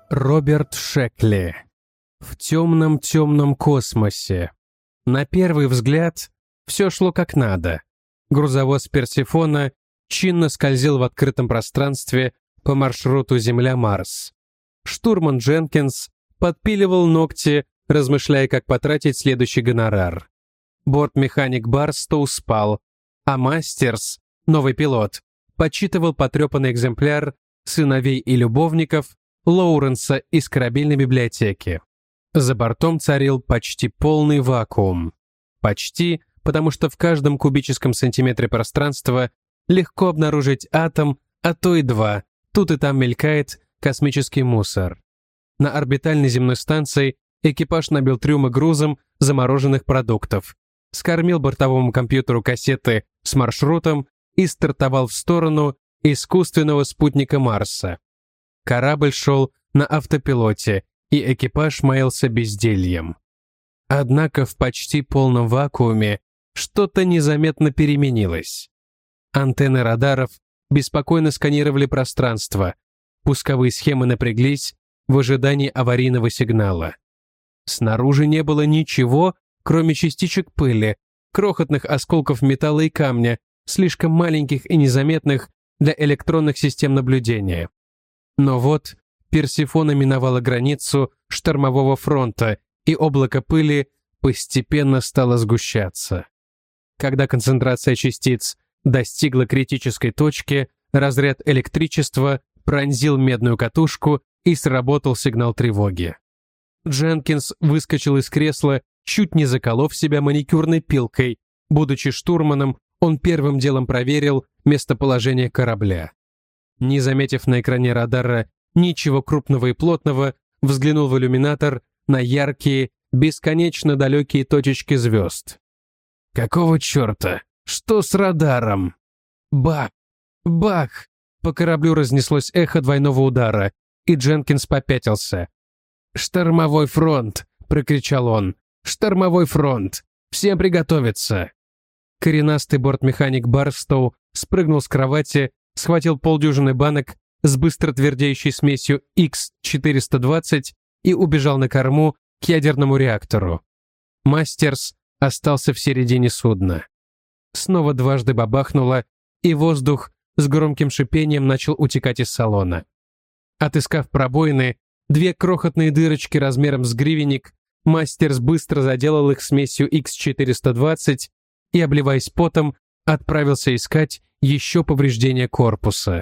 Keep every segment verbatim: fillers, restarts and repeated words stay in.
Роберт Шекли. В темном-темном космосе. На первый взгляд все шло как надо. Грузовоз Персефона чинно скользил в открытом пространстве по маршруту Земля-Марс. Штурман Дженкинс подпиливал ногти, размышляя, как потратить следующий гонорар. Бортмеханик Барстоу спал, а Мастерс, новый пилот, подсчитывал потрепанный экземпляр «Сыновей и любовников» Лоуренса из корабельной библиотеки. За бортом царил почти полный вакуум. Почти, потому что в каждом кубическом сантиметре пространства легко обнаружить атом, а то и два. Тут и там мелькает космический мусор. На орбитальной земной станции экипаж набил трюмы грузом замороженных продуктов, скормил бортовому компьютеру кассеты с маршрутом и стартовал в сторону искусственного спутника Марса. Корабль шел на автопилоте, и экипаж маялся бездельем. Однако в почти полном вакууме что-то незаметно переменилось. Антенны радаров беспокойно сканировали пространство, пусковые схемы напряглись в ожидании аварийного сигнала. Снаружи не было ничего, кроме частичек пыли, крохотных осколков металла и камня, слишком маленьких и незаметных для электронных систем наблюдения. Но вот Персефона миновала границу штормового фронта, и облако пыли постепенно стало сгущаться. Когда концентрация частиц достигла критической точки, разряд электричества пронзил медную катушку и сработал сигнал тревоги. Дженкинс выскочил из кресла, чуть не заколов себя маникюрной пилкой. Будучи штурманом, он первым делом проверил местоположение корабля. Не заметив на экране радара ничего крупного и плотного, взглянул в иллюминатор на яркие, бесконечно далекие точечки звезд. Какого черта? Что с радаром? Бах! Бах! По кораблю разнеслось эхо двойного удара, и Дженкинс попятился. «Штормовой фронт!» — прокричал он. «Штормовой фронт! Всем приготовиться!» Коренастый бортмеханик Барстоу спрыгнул с кровати, схватил полдюжины банок с быстро твердеющей смесью икс четыреста двадцать и убежал на корму к ядерному реактору. Мастерс остался в середине судна. Снова дважды бабахнуло, и воздух с громким шипением начал утекать из салона. Отыскав пробоины, две крохотные дырочки размером с гривенник, Мастерс быстро заделал их смесью икс четыреста двадцать и, обливаясь потом, отправился искать еще повреждения корпуса.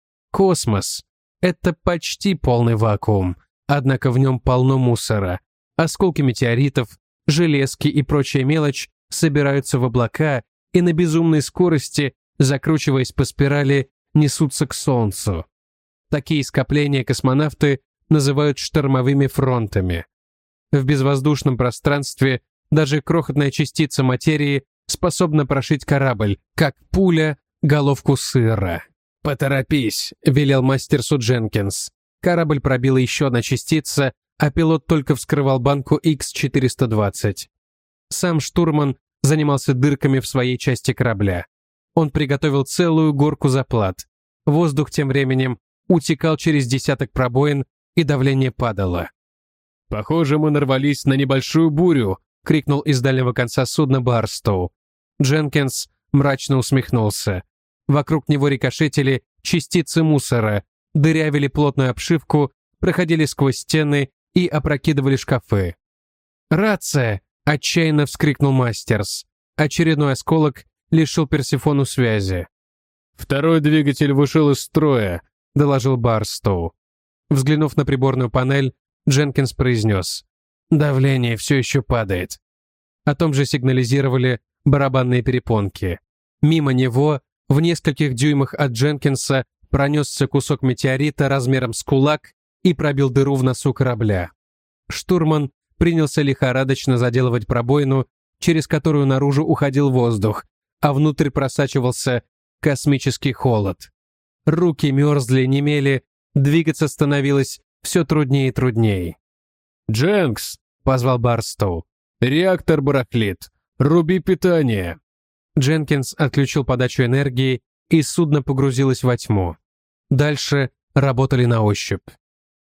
Космос — это почти полный вакуум, однако в нем полно мусора. Осколки метеоритов, железки и прочая мелочь собираются в облака и на безумной скорости, закручиваясь по спирали, несутся к Солнцу. Такие скопления космонавты называют штормовыми фронтами. В безвоздушном пространстве даже крохотная частица материи способна прошить корабль, как пуля головку сыра. «Поторопись», — велел Мастерсу Дженкинс. Корабль пробила еще одна частица, а пилот только вскрывал банку икс четыреста двадцать. Сам штурман занимался дырками в своей части корабля. Он приготовил целую горку заплат. Воздух тем временем утекал через десяток пробоин, и давление падало. «Похоже, мы нарвались на небольшую бурю», — крикнул из дальнего конца судна Барстоу. Дженкинс мрачно усмехнулся. Вокруг него рикошетили частицы мусора, дырявили плотную обшивку, проходили сквозь стены и опрокидывали шкафы. «Рация!» — отчаянно вскрикнул Мастерс. Очередной осколок лишил Персефону связи. «Второй двигатель вышел из строя», — доложил Барстоу. Взглянув на приборную панель, Дженкинс произнес: «Давление все еще падает». О том же сигнализировали барабанные перепонки. Мимо него, в нескольких дюймах от Дженкинса, пронесся кусок метеорита размером с кулак и пробил дыру в носу корабля. Штурман принялся лихорадочно заделывать пробоину, через которую наружу уходил воздух, а внутрь просачивался космический холод. Руки мерзли, немели, двигаться становилось все труднее и труднее. «Дженкс!» — позвал Барстоу. «Реактор барахлит. Руби питание!» Дженкинс отключил подачу энергии, и судно погрузилось во тьму. Дальше работали на ощупь.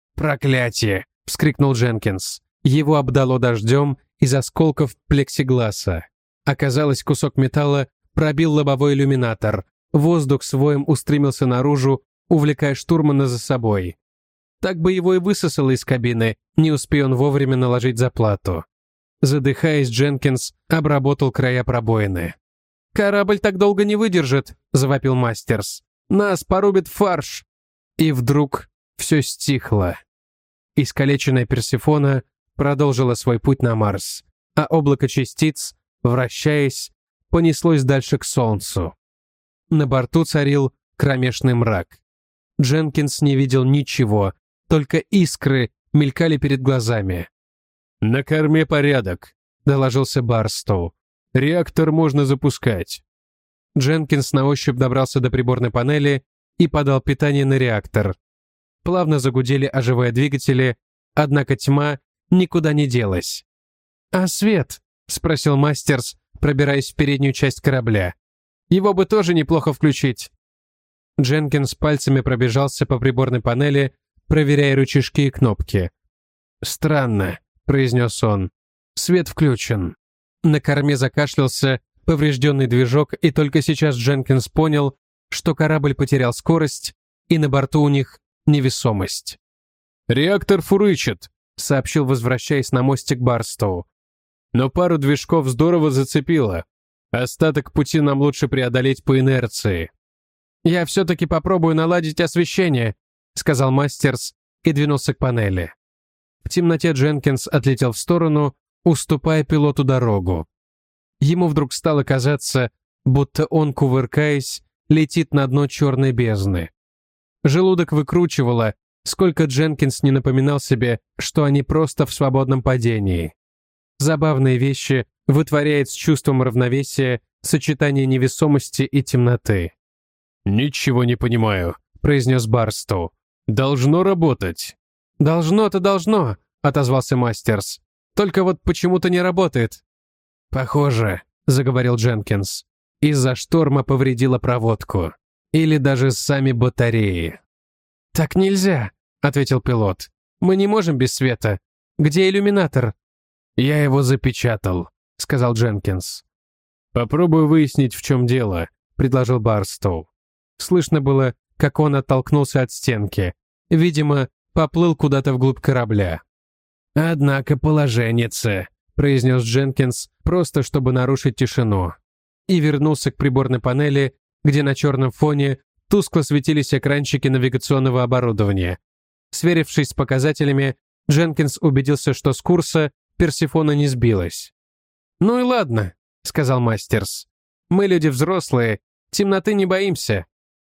«Проклятие!» — вскрикнул Дженкинс. Его обдало дождем из осколков плексигласа. Оказалось, кусок металла пробил лобовой иллюминатор. Воздух с воем устремился наружу, увлекая штурмана за собой. Так бы его и высосало из кабины, не успея он вовремя наложить заплату. Задыхаясь, Дженкинс обработал края пробоины. «Корабль так долго не выдержит», — завопил Мастерс. «Нас порубит в фарш!» И вдруг все стихло. Искалеченная Персефона продолжила свой путь на Марс, а облако частиц, вращаясь, понеслось дальше к Солнцу. На борту царил кромешный мрак. Дженкинс не видел ничего, только искры мелькали перед глазами. «На корме порядок», — доложился Барстоу. «Реактор можно запускать». Дженкинс на ощупь добрался до приборной панели и подал питание на реактор. Плавно загудели, оживая двигатели, однако тьма никуда не делась. «А свет?» — спросил Мастерс, пробираясь в переднюю часть корабля. «Его бы тоже неплохо включить». Дженкинс пальцами пробежался по приборной панели, проверяя рычажки и кнопки. «Странно», — произнес он. «Свет включен». На корме закашлялся поврежденный движок, и только сейчас Дженкинс понял, что корабль потерял скорость, и на борту у них невесомость. «Реактор фурычит», — сообщил, возвращаясь на мостик Барстоу. «Но пару движков здорово зацепило. Остаток пути нам лучше преодолеть по инерции». «Я все-таки попробую наладить освещение», — сказал Мастерс и двинулся к панели. В темноте Дженкинс отлетел в сторону, уступая пилоту дорогу. Ему вдруг стало казаться, будто он, кувыркаясь, летит на дно черной бездны. Желудок выкручивало, сколько Дженкинс не напоминал себе, что они просто в свободном падении. Забавные вещи вытворяет с чувством равновесия сочетание невесомости и темноты. «Ничего не понимаю», — произнес Барстоу. «Должно работать». «Должно-то должно», — отозвался Мастерс. «Только вот почему-то не работает». «Похоже», — заговорил Дженкинс, «из-за шторма повредила проводку. Или даже сами батареи». «Так нельзя», — ответил пилот. «Мы не можем без света. Где иллюминатор?» «Я его запечатал», — сказал Дженкинс. «Попробую выяснить, в чем дело», — предложил Барстоу. Слышно было, как он оттолкнулся от стенки. Видимо, поплыл куда-то вглубь корабля. «Однако положенница», — произнес Дженкинс, просто чтобы нарушить тишину. И вернулся к приборной панели, где на черном фоне тускло светились экранчики навигационного оборудования. Сверившись с показателями, Дженкинс убедился, что с курса Персефона не сбилась. «Ну и ладно», — сказал Мастерс. «Мы люди взрослые, темноты не боимся».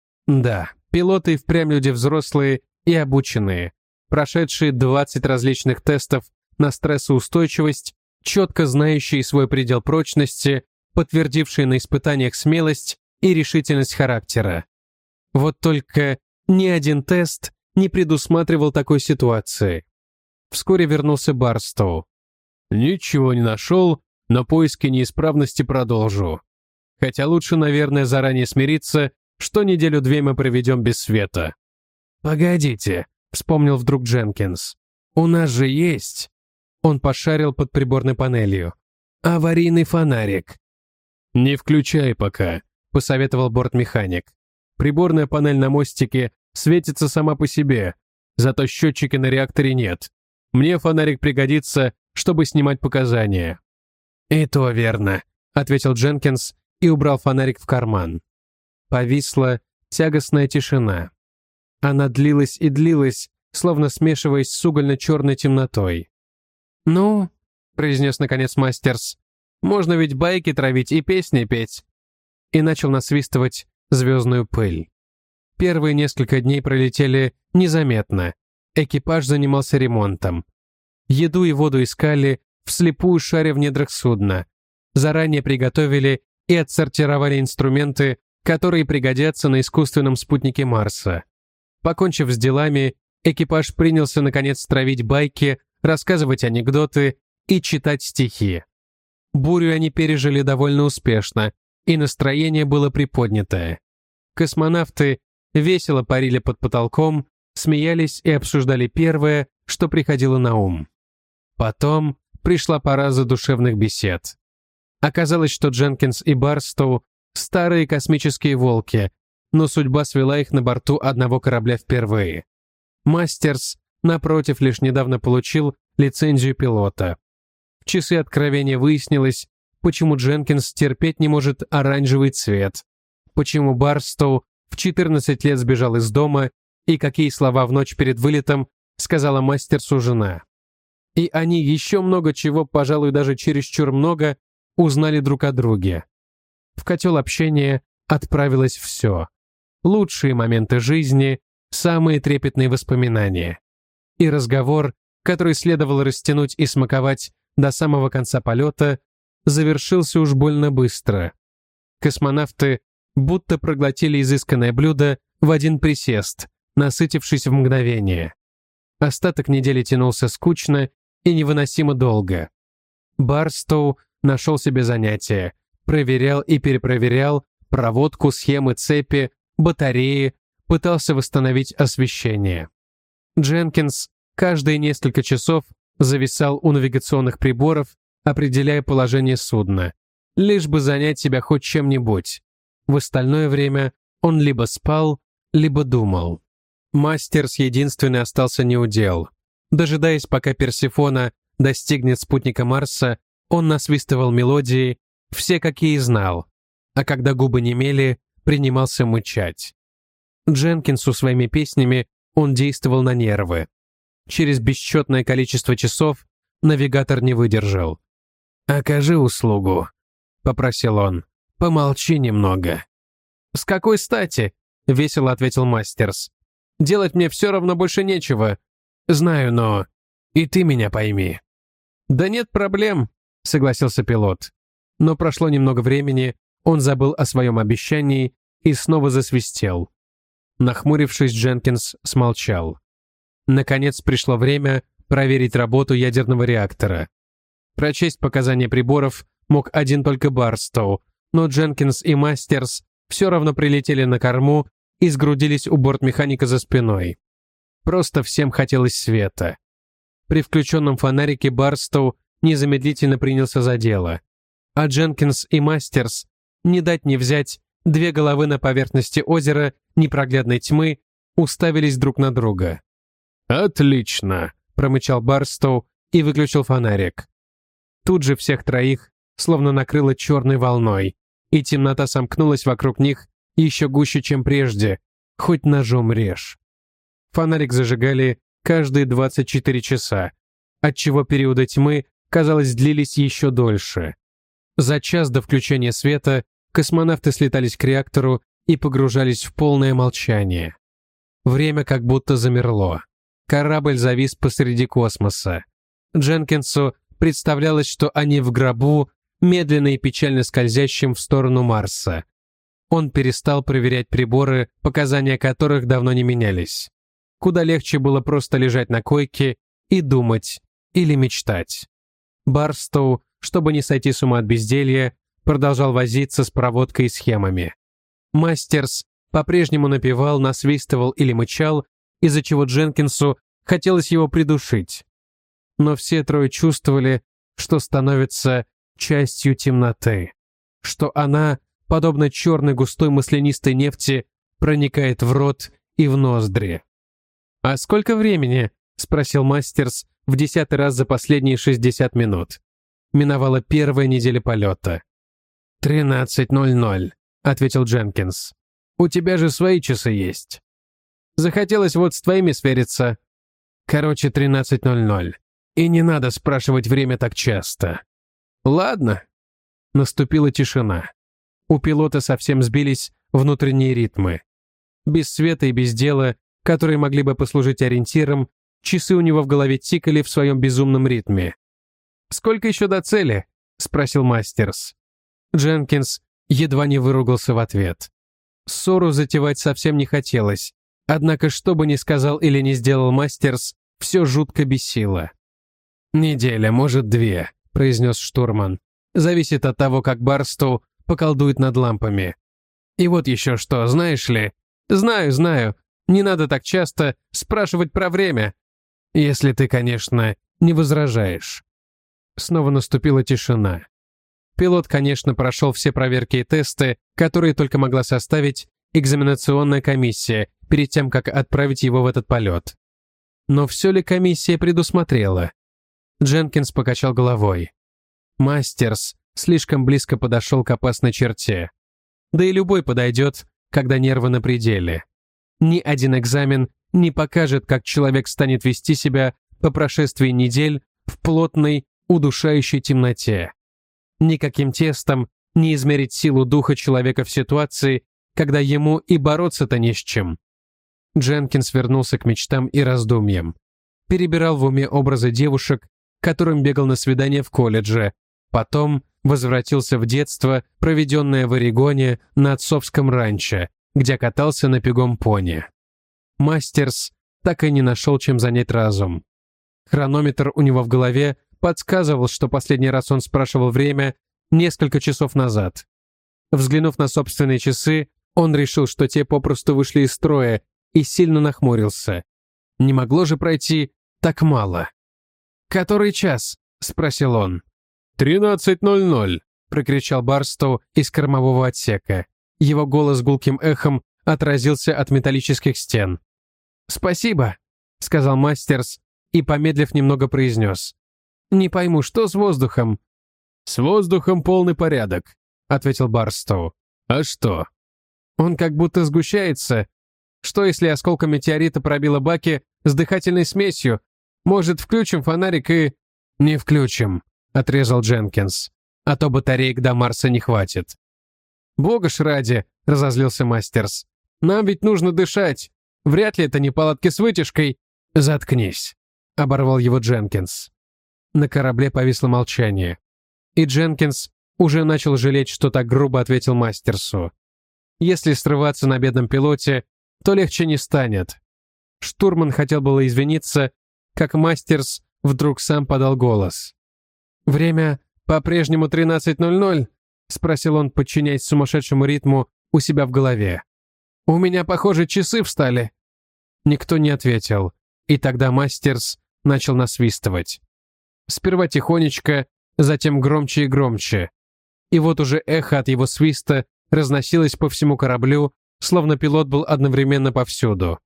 Да, пилоты и впрямь люди взрослые и обученные, прошедшие двадцать различных тестов на стрессоустойчивость, четко знающие свой предел прочности, подтвердившие на испытаниях смелость и решительность характера. Вот только ни один тест не предусматривал такой ситуации. Вскоре вернулся Барстоу. «Ничего не нашел, но поиски неисправности продолжу. Хотя лучше, наверное, заранее смириться, что неделю-две мы проведем без света». «Погодите», — вспомнил вдруг Дженкинс. «У нас же есть...» Он пошарил под приборной панелью. «Аварийный фонарик». «Не включай пока», — посоветовал бортмеханик. «Приборная панель на мостике светится сама по себе, зато счетчика на реакторе нет. Мне фонарик пригодится, чтобы снимать показания». «И то верно», — ответил Дженкинс и убрал фонарик в карман. Повисла тягостная тишина. Она длилась и длилась, словно смешиваясь с угольно-черной темнотой. «Ну», — произнес наконец Мастерс, — «можно ведь байки травить и песни петь». И начал насвистывать звездную пыль. Первые несколько дней пролетели незаметно. Экипаж занимался ремонтом. Еду и воду искали, вслепую шаря в недрах судна. Заранее приготовили и отсортировали инструменты, которые пригодятся на искусственном спутнике Марса. Покончив с делами, экипаж принялся наконец травить байки, рассказывать анекдоты и читать стихи. Бурю они пережили довольно успешно, и настроение было приподнятое. Космонавты весело парили под потолком, смеялись и обсуждали первое, что приходило на ум. Потом пришла пора задушевных бесед. Оказалось, что Дженкинс и Барстоу — старые космические волки, но судьба свела их на борту одного корабля впервые. Мастерс, напротив, лишь недавно получил лицензию пилота. В часы откровения выяснилось, почему Дженкинс терпеть не может оранжевый цвет, почему Барстоу в четырнадцать лет сбежал из дома и какие слова в ночь перед вылетом сказала Мастерсу жена. И они еще много чего, пожалуй, даже чересчур много, узнали друг о друге. В котел общения отправилось все. Лучшие моменты жизни, самые трепетные воспоминания. И разговор, который следовало растянуть и смаковать до самого конца полета, завершился уж больно быстро. Космонавты будто проглотили изысканное блюдо в один присест, насытившись в мгновение. Остаток недели тянулся скучно и невыносимо долго. Барстоу нашел себе занятие, проверял и перепроверял проводку, схемы, цепи, батареи, пытался восстановить освещение. Дженкинс каждые несколько часов зависал у навигационных приборов, определяя положение судна, лишь бы занять себя хоть чем-нибудь. В остальное время он либо спал, либо думал. Мастерс единственный остался неудел. Дожидаясь, пока Персефона достигнет спутника Марса, он насвистывал мелодии, все какие знал, а когда губы немели, принимался мычать. Дженкинсу своими песнями он действовал на нервы. Через бесчетное количество часов навигатор не выдержал. «Окажи услугу», — попросил он. «Помолчи немного». «С какой стати?» — весело ответил Мастерс. «Делать мне все равно больше нечего». «Знаю, но и ты меня пойми». «Да нет проблем», — согласился пилот. Но прошло немного времени, он забыл о своем обещании и снова засвистел. Нахмурившись, Дженкинс смолчал. Наконец пришло время проверить работу ядерного реактора. Прочесть показания приборов мог один только Барстоу, но Дженкинс и Мастерс все равно прилетели на корму и сгрудились у бортмеханика за спиной. Просто всем хотелось света. При включенном фонарике Барстоу незамедлительно принялся за дело, а Дженкинс и Мастерс, не дать не взять, две головы на поверхности озера непроглядной тьмы, уставились друг на друга. «Отлично!» — промычал Барстоу и выключил фонарик. Тут же всех троих словно накрыло черной волной, и темнота сомкнулась вокруг них еще гуще, чем прежде, хоть ножом режь. Фонарик зажигали каждые двадцать четыре часа, отчего периоды тьмы, казалось, длились еще дольше. За час до включения света космонавты слетались к реактору и погружались в полное молчание. Время как будто замерло. Корабль завис посреди космоса. Дженкинсу представлялось, что они в гробу, медленно и печально скользящим в сторону Марса. Он перестал проверять приборы, показания которых давно не менялись. Куда легче было просто лежать на койке и думать или мечтать. Барстоу, чтобы не сойти с ума от безделья, продолжал возиться с проводкой и схемами. Мастерс по-прежнему напевал, насвистывал или мычал, из-за чего Дженкинсу хотелось его придушить. Но все трое чувствовали, что становятся частью темноты, что она, подобно черной густой маслянистой нефти, проникает в рот и в ноздри. «А сколько времени?» — спросил Мастерс в десятый раз за последние шестьдесят минут. Миновала первая неделя полета. «Тринадцать ноль ноль», — ответил Дженкинс. «У тебя же свои часы есть». «Захотелось вот с твоими свериться». «Короче, тринадцать ноль ноль. И не надо спрашивать время так часто». «Ладно». Наступила тишина. У пилота совсем сбились внутренние ритмы. Без света и без дела, которые могли бы послужить ориентиром, часы у него в голове тикали в своем безумном ритме. «Сколько еще до цели?» — спросил Мастерс. Дженкинс едва не выругался в ответ. Ссору затевать совсем не хотелось, однако что бы ни сказал или не сделал Мастерс, все жутко бесило. «Неделя, может, две», — произнес штурман. «Зависит от того, как Барстоу поколдует над лампами. И вот еще что, знаешь ли?» «Знаю, знаю. Не надо так часто спрашивать про время, если ты, конечно, не возражаешь». Снова наступила тишина. Пилот, конечно, прошел все проверки и тесты, которые только могла составить экзаменационная комиссия перед тем, как отправить его в этот полет. Но все ли комиссия предусмотрела? Дженкинс покачал головой. Мастерс слишком близко подошел к опасной черте. Да и любой подойдет, когда нервы на пределе. Ни один экзамен не покажет, как человек станет вести себя по прошествии недель в плотной, удушающей темноте. Никаким тестом не измерить силу духа человека в ситуации, когда ему и бороться-то не с чем. Дженкинс вернулся к мечтам и раздумьям. Перебирал в уме образы девушек, которым бегал на свидание в колледже, потом возвратился в детство, проведенное в Орегоне на отцовском ранчо, где катался на пегом пони. Мастерс так и не нашел, чем занять разум. Хронометр у него в голове подсказывал, что последний раз он спрашивал время несколько часов назад. Взглянув на собственные часы, он решил, что те попросту вышли из строя, и сильно нахмурился. Не могло же пройти так мало. «Который час?» — спросил он. «Тринадцать ноль ноль», — прокричал Барстоу из кормового отсека. Его голос гулким эхом отразился от металлических стен. «Спасибо», — сказал Мастерс и, помедлив, немного произнес. «Не пойму, что с воздухом?» «С воздухом полный порядок», — ответил Барстоу. «А что?» «Он как будто сгущается. Что, если осколка метеорита пробило баки с дыхательной смесью? Может, включим фонарик и...» «Не включим», — отрезал Дженкинс. «А то батареек до Марса не хватит». «Бога ж ради», — разозлился Мастерс. «Нам ведь нужно дышать. Вряд ли это неполадки с вытяжкой». «Заткнись», — оборвал его Дженкинс. На корабле повисло молчание. И Дженкинс уже начал жалеть, что так грубо ответил Мастерсу. Если срываться на бедном пилоте, то легче не станет. Штурман хотел было извиниться, как Мастерс вдруг сам подал голос. «Время по-прежнему тринадцать ноль ноль?» — спросил он, подчиняясь сумасшедшему ритму у себя в голове. «У меня, похоже, часы встали». Никто не ответил, и тогда Мастерс начал насвистывать. Сперва тихонечко, затем громче и громче. И вот уже эхо от его свиста разносилось по всему кораблю, словно пилот был одновременно повсюду.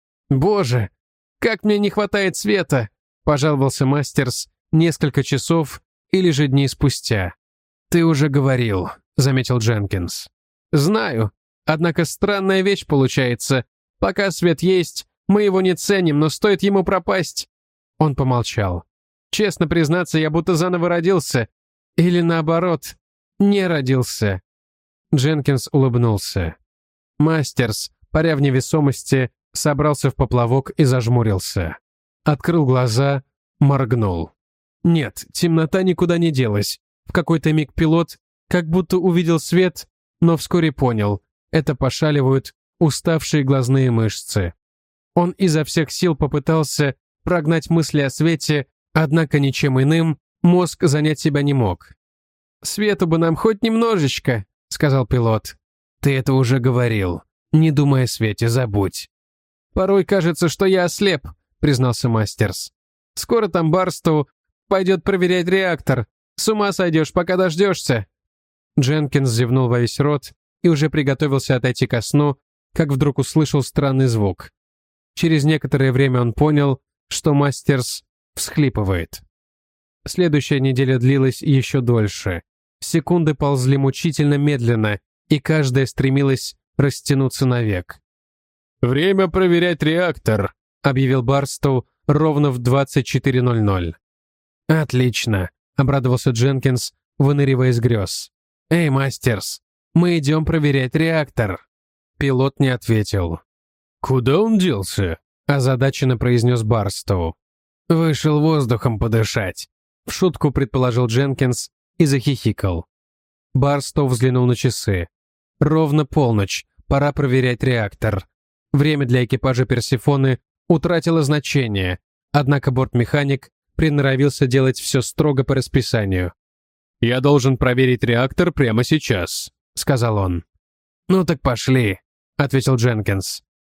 «Боже, как мне не хватает света!» — пожаловался Мастерс несколько часов или же дней спустя. «Ты уже говорил», — заметил Дженкинс. «Знаю, однако странная вещь получается. Пока свет есть, мы его не ценим, но стоит ему пропасть». Он помолчал. «Честно признаться, я будто заново родился. Или наоборот, не родился». Дженкинс улыбнулся. Мастерс, паря в невесомости, собрался в поплавок и зажмурился. Открыл глаза, моргнул. Нет, темнота никуда не делась. В какой-то миг пилот как будто увидел свет, но вскоре понял, это пошаливают уставшие глазные мышцы. Он изо всех сил попытался прогнать мысли о свете, однако ничем иным мозг занять себя не мог. «Свету бы нам хоть немножечко», — сказал пилот. «Ты это уже говорил. Не думай о свете, забудь». «Порой кажется, что я ослеп», — признался Мастерс. «Скоро там Барстоу пойдет проверять реактор. С ума сойдешь, пока дождешься». Дженкинс зевнул во весь рот и уже приготовился отойти ко сну, как вдруг услышал странный звук. Через некоторое время он понял, что Мастерс всхлипывает. Следующая неделя длилась еще дольше. Секунды ползли мучительно медленно, и каждая стремилась растянуться навек. «Время проверять реактор», — объявил Барстоу ровно в двадцать четыре ноль ноль. «Отлично», — обрадовался Дженкинс, выныривая из грез. «Эй, Мастерс, мы идем проверять реактор». Пилот не ответил. «Куда он делся?» — озадаченно произнес Барстоу. «Вышел воздухом подышать», — в шутку предположил Дженкинс и захихикал. Барстоу взглянул на часы. Ровно полночь, пора проверять реактор. Время для экипажа Персефоны утратило значение, однако бортмеханик приноровился делать все строго по расписанию. «Я должен проверить реактор прямо сейчас», — сказал он. «Ну так пошли», — ответил Дженкинс.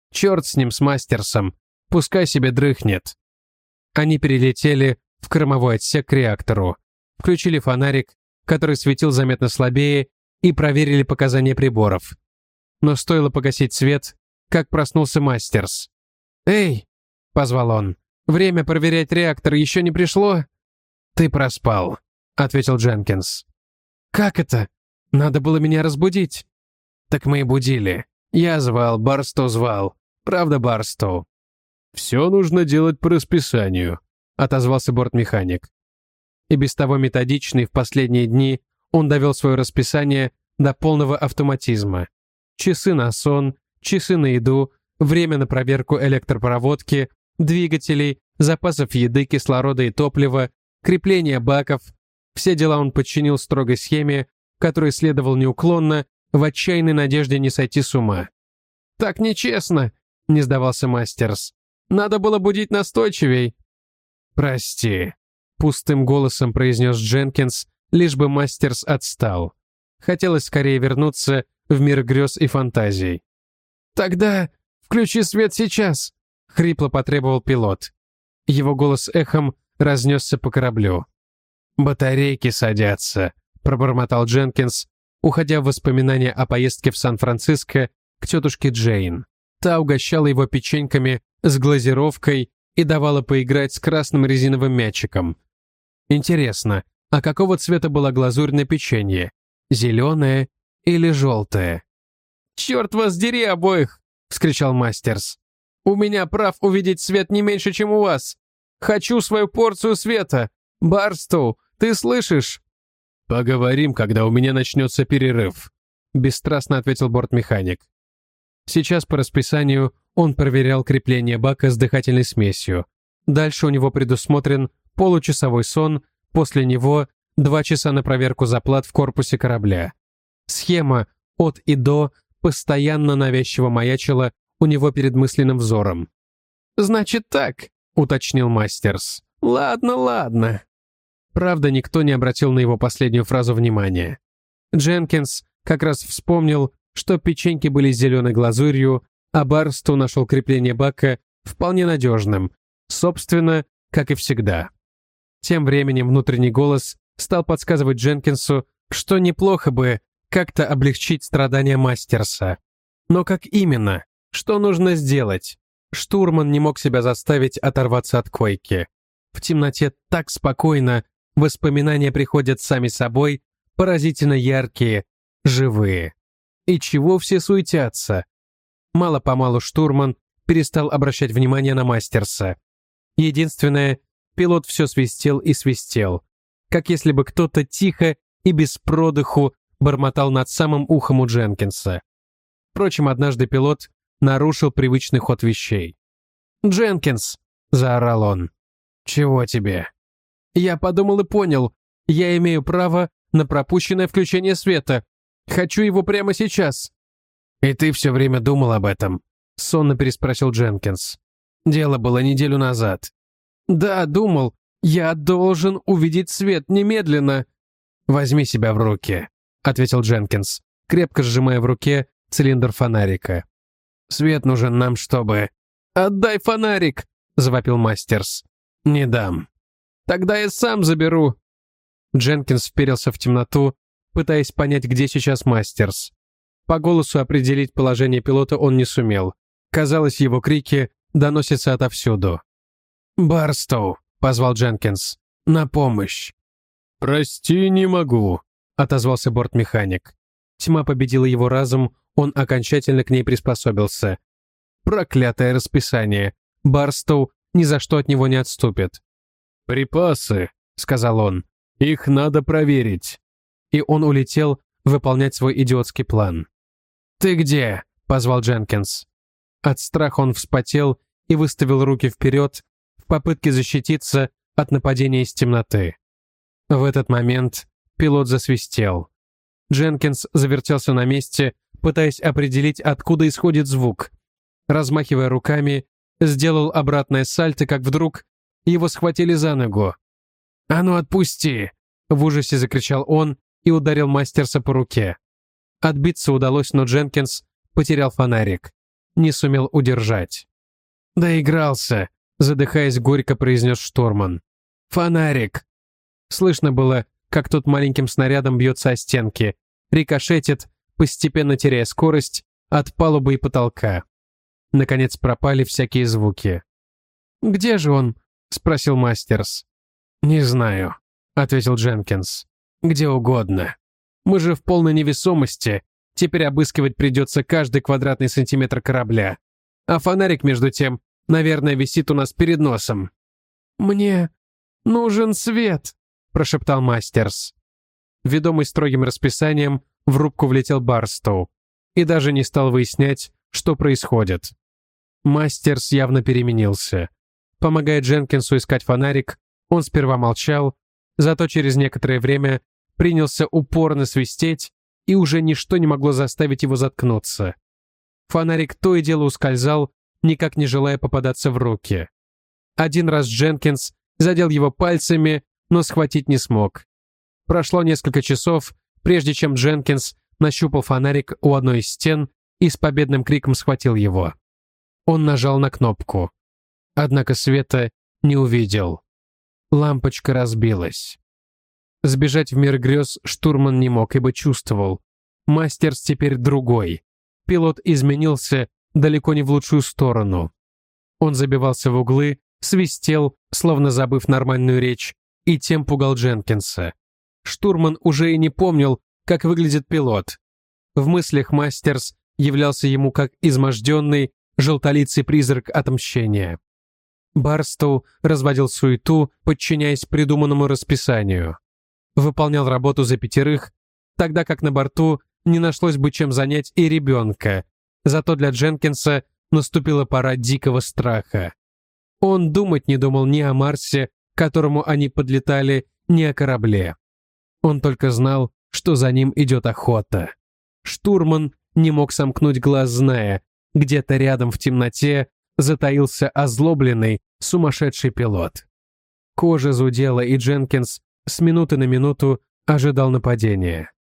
Черт с ним, с Мастерсом. Пускай себе дрыхнет. Они перелетели в кормовой отсек к реактору, включили фонарик, который светил заметно слабее, и проверили показания приборов. Но стоило погасить свет, как проснулся Мастерс. «Эй!» — позвал он. «Время проверять реактор еще не пришло?» «Ты проспал», — ответил Дженкинс. «Как это? Надо было меня разбудить». «Так мы и будили. Я звал, Барстоу звал. Правда, Барстоу?» «Все нужно делать по расписанию», — отозвался бортмеханик. И без того методичный в последние дни он довел свое расписание до полного автоматизма. Часы на сон, часы на еду, время на проверку электропроводки, двигателей, запасов еды, кислорода и топлива, крепление баков. Все дела он подчинил строгой схеме, которой следовал неуклонно, в отчаянной надежде не сойти с ума. «Так нечестно», — не сдавался Мастерс. «Надо было будить настойчивей». «Прости», — пустым голосом произнес Дженкинс, лишь бы Мастерс отстал. Хотелось скорее вернуться в мир грез и фантазий. «Тогда включи свет сейчас», — хрипло потребовал пилот. Его голос эхом разнесся по кораблю. «Батарейки садятся», — пробормотал Дженкинс, уходя в воспоминания о поездке в Сан-Франциско к тетушке Джейн. Та угощала его печеньками с глазировкой и давала поиграть с красным резиновым мячиком. Интересно, а какого цвета была глазурь на печенье? Зеленая или желтая? «Черт вас дери обоих!» — вскричал Мастерс. «У меня прав увидеть свет не меньше, чем у вас. Хочу свою порцию света. Барстоу, ты слышишь?» «Поговорим, когда у меня начнется перерыв», — бесстрастно ответил бортмеханик. Сейчас по расписанию он проверял крепление бака с дыхательной смесью. Дальше у него предусмотрен получасовой сон, после него два часа на проверку заплат в корпусе корабля. Схема от и до постоянно навязчиво маячила у него перед мысленным взором. «Значит так», — уточнил Мастерс. «Ладно, ладно». Правда, никто не обратил на его последнюю фразу внимания. Дженкинс как раз вспомнил, что печеньки были с зеленой глазурью, а Барстоу нашел крепление бака вполне надежным, собственно, как и всегда. Тем временем внутренний голос стал подсказывать Дженкинсу, что неплохо бы как-то облегчить страдания Мастерса. Но как именно? Что нужно сделать? Штурман не мог себя заставить оторваться от койки. В темноте так спокойно, воспоминания приходят сами собой, поразительно яркие, живые. И чего все суетятся? Мало-помалу штурман перестал обращать внимание на Мастерса. Единственное, пилот все свистел и свистел, как если бы кто-то тихо и без продыху бормотал над самым ухом у Дженкинса. Впрочем, однажды пилот нарушил привычный ход вещей. «Дженкинс!» — заорал он. «Чего тебе?» «Я подумал и понял. Я имею право на пропущенное включение света. Хочу его прямо сейчас». «И ты все время думал об этом?» — сонно переспросил Дженкинс. «Дело было неделю назад». «Да, думал. Я должен увидеть свет немедленно». «Возьми себя в руки», — ответил Дженкинс, крепко сжимая в руке цилиндр фонарика. «Свет нужен нам, чтобы...» «Отдай фонарик!» — завопил Мастерс. «Не дам». «Тогда я сам заберу». Дженкинс вперился в темноту, пытаясь понять, где сейчас Мастерс. По голосу определить положение пилота он не сумел. Казалось, его крики доносятся отовсюду. «Барстоу!» — позвал Дженкинс. «На помощь!» «Прости, не могу», — отозвался бортмеханик. Тьма победила его разум, он окончательно к ней приспособился. Проклятое расписание. Барстоу ни за что от него не отступит. «Припасы», — сказал он. «Их надо проверить». И он улетел выполнять свой идиотский план. «Ты где?» — позвал Дженкинс. От страха он вспотел и выставил руки вперед в попытке защититься от нападения из темноты. В этот момент пилот засвистел. Дженкинс завертелся на месте, пытаясь определить, откуда исходит звук. Размахивая руками, сделал обратное сальто, как вдруг его схватили за ногу. «А ну отпусти!» — в ужасе закричал он и ударил Мастерса по руке. Отбиться удалось, но Дженкинс потерял фонарик. не сумел удержать. «Доигрался», — задыхаясь, горько произнес штурман. «Фонарик!» Слышно было, как тот маленьким снарядом бьется о стенки, рикошетит, постепенно теряя скорость, от палубы и потолка. Наконец пропали всякие звуки. «Где же он?» — спросил Мастерс. «Не знаю», — ответил Дженкинс. «Где угодно. Мы же в полной невесомости. Теперь обыскивать придется каждый квадратный сантиметр корабля. А фонарик, между тем, наверное, висит у нас перед носом». «Мне нужен свет», — прошептал Мастерс. Ведомый строгим расписанием, в рубку влетел Барстоу и даже не стал выяснять, что происходит. Мастерс явно переменился. Помогая Дженкинсу искать фонарик, он сперва молчал, зато через некоторое время принялся упорно свистеть, и уже ничто не могло заставить его заткнуться. Фонарик то и дело ускользал, никак не желая попадаться в руки. Один раз Дженкинс задел его пальцами, но схватить не смог. Прошло несколько часов, прежде чем Дженкинс нащупал фонарик у одной из стен и с победным криком схватил его. Он нажал на кнопку. Однако света не увидел. Лампочка разбилась. Сбежать в мир грез штурман не мог, ибо чувствовал. Мастерс теперь другой. Пилот изменился далеко не в лучшую сторону. Он забивался в углы, свистел, словно забыв нормальную речь, и тем пугал Дженкинса. Штурман уже и не помнил, как выглядит пилот. В мыслях Мастерс являлся ему как изможденный, желтолицый призрак отмщения. Барстоу разводил суету, подчиняясь придуманному расписанию. Выполнял работу за пятерых, тогда как на борту не нашлось бы чем занять и ребенка. Зато для Дженкинса наступила пора дикого страха. Он думать не думал ни о Марсе, к которому они подлетали, ни о корабле. Он только знал, что за ним идет охота. Штурман не мог сомкнуть глаз, зная, где-то рядом в темноте затаился озлобленный, сумасшедший пилот. Кожа зудела, и Дженкинс с минуты на минуту ожидал нападения.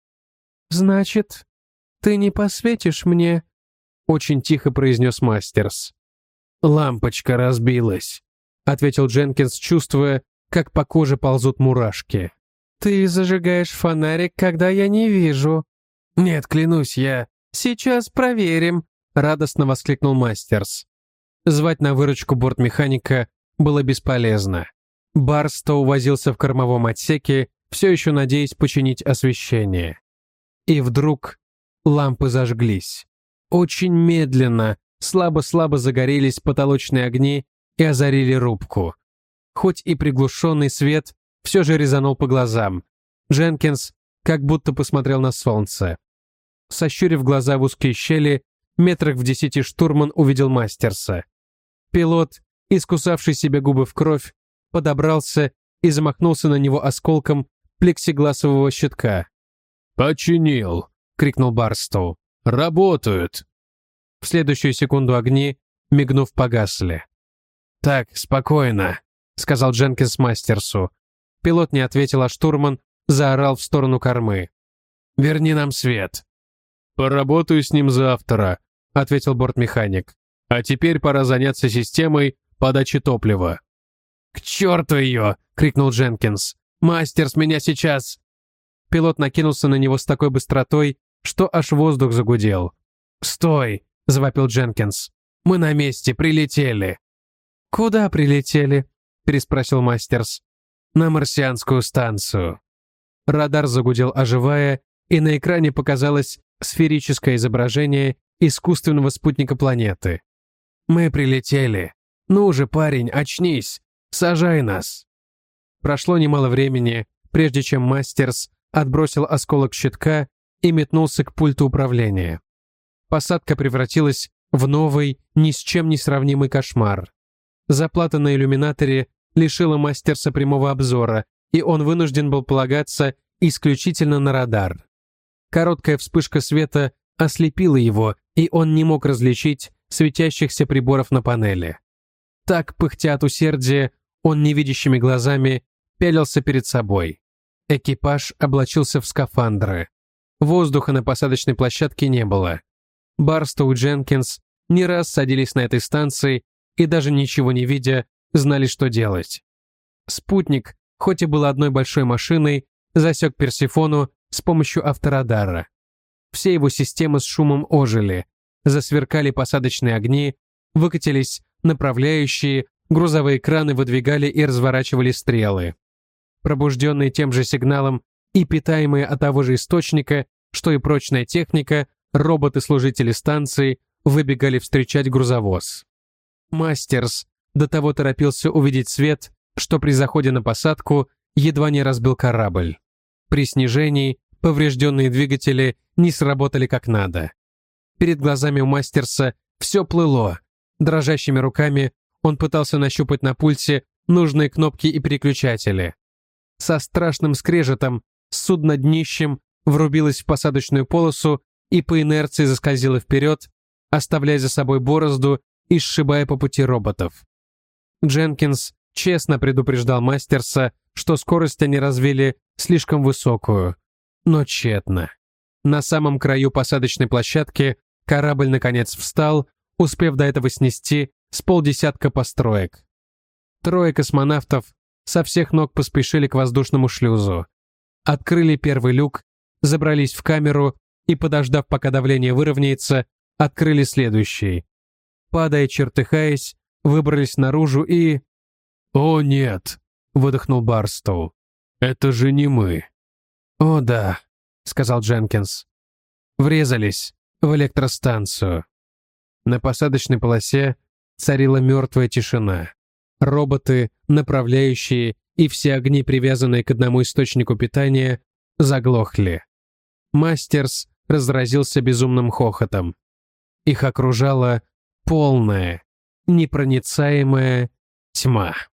«Значит, ты не посветишь мне?» — очень тихо произнес Мастерс. «Лампочка разбилась», — ответил Дженкинс, чувствуя, как по коже ползут мурашки. «Ты зажигаешь фонарик, когда я не вижу». «Нет, клянусь, я...» «Сейчас проверим», — радостно воскликнул Мастерс. Звать на выручку бортмеханика было бесполезно. Барстоу возился в кормовом отсеке, все еще надеясь починить освещение. И вдруг лампы зажглись. Очень медленно, слабо-слабо загорелись потолочные огни и озарили рубку. Хоть и приглушенный свет все же резанул по глазам. Дженкинс как будто посмотрел на солнце. Сощурив глаза в узкие щели, метрах в десяти штурман увидел Мастерса. Пилот, искусавший себе губы в кровь, подобрался и замахнулся на него осколком плексигласового щитка. «Починил!» — крикнул Барстоу. «Работают!» В следующую секунду огни, мигнув, погасли. «Так, спокойно», — сказал Дженкинс Мастерсу. Пилот не ответил, а штурман заорал в сторону кормы. «Верни нам свет». «Поработаю с ним завтра», — ответил бортмеханик. «А теперь пора заняться системой подачи топлива». «К черту ее!» — крикнул Дженкинс. «Мастерс, меня сейчас!» Пилот накинулся на него с такой быстротой, что аж воздух загудел. «Стой!» — завопил Дженкинс. «Мы на месте, прилетели!» «Куда прилетели?» — переспросил Мастерс. «На марсианскую станцию». Радар загудел, оживая, и на экране показалось сферическое изображение искусственного спутника планеты. «Мы прилетели. Ну же, парень, очнись! Сажай нас!» Прошло немало времени, прежде чем Мастерс отбросил осколок щитка и метнулся к пульту управления. Посадка превратилась в новый, ни с чем не сравнимый кошмар. Заплата на иллюминаторе лишила Мастерса прямого обзора, и он вынужден был полагаться исключительно на радар. Короткая вспышка света ослепила его, и он не мог различить светящихся приборов на панели. Так, пыхтя от усердия, он невидящими глазами пялился перед собой. Экипаж облачился в скафандры. Воздуха на посадочной площадке не было. Барстоу и Дженкинс не раз садились на этой станции и даже ничего не видя, знали, что делать. Спутник, хоть и был одной большой машиной, засек Персефону с помощью авторадара. Все его системы с шумом ожили, засверкали посадочные огни, выкатились направляющие, грузовые краны выдвигали и разворачивали стрелы. Пробужденные тем же сигналом и питаемые от того же источника, что и прочная техника, роботы-служители станции выбегали встречать грузовоз. Мастерс до того торопился увидеть свет, что при заходе на посадку едва не разбил корабль. При снижении поврежденные двигатели не сработали как надо. Перед глазами у Мастерса все плыло. Дрожащими руками он пытался нащупать на пульсе нужные кнопки и переключатели. Со страшным скрежетом судно днищем врубилось в посадочную полосу и по инерции заскользило вперед, оставляя за собой борозду и сшибая по пути роботов. Дженкинс честно предупреждал Мастерса, что скорость они развили слишком высокую, но тщетно. На самом краю посадочной площадки корабль наконец встал, успев до этого снести с полдесятка построек. Трое космонавтов со всех ног поспешили к воздушному шлюзу. Открыли первый люк, забрались в камеру и, подождав, пока давление выровняется, открыли следующий. Падая, чертыхаясь, выбрались наружу и... «О, нет!» — выдохнул Барстоу. «Это же не мы!» «О, да!» — сказал Дженкинс. Врезались в электростанцию. На посадочной полосе царила мертвая тишина. Роботы, направляющие и все огни, привязанные к одному источнику питания, заглохли. Мастерс разразился безумным хохотом. Их окружала полная, непроницаемая тьма.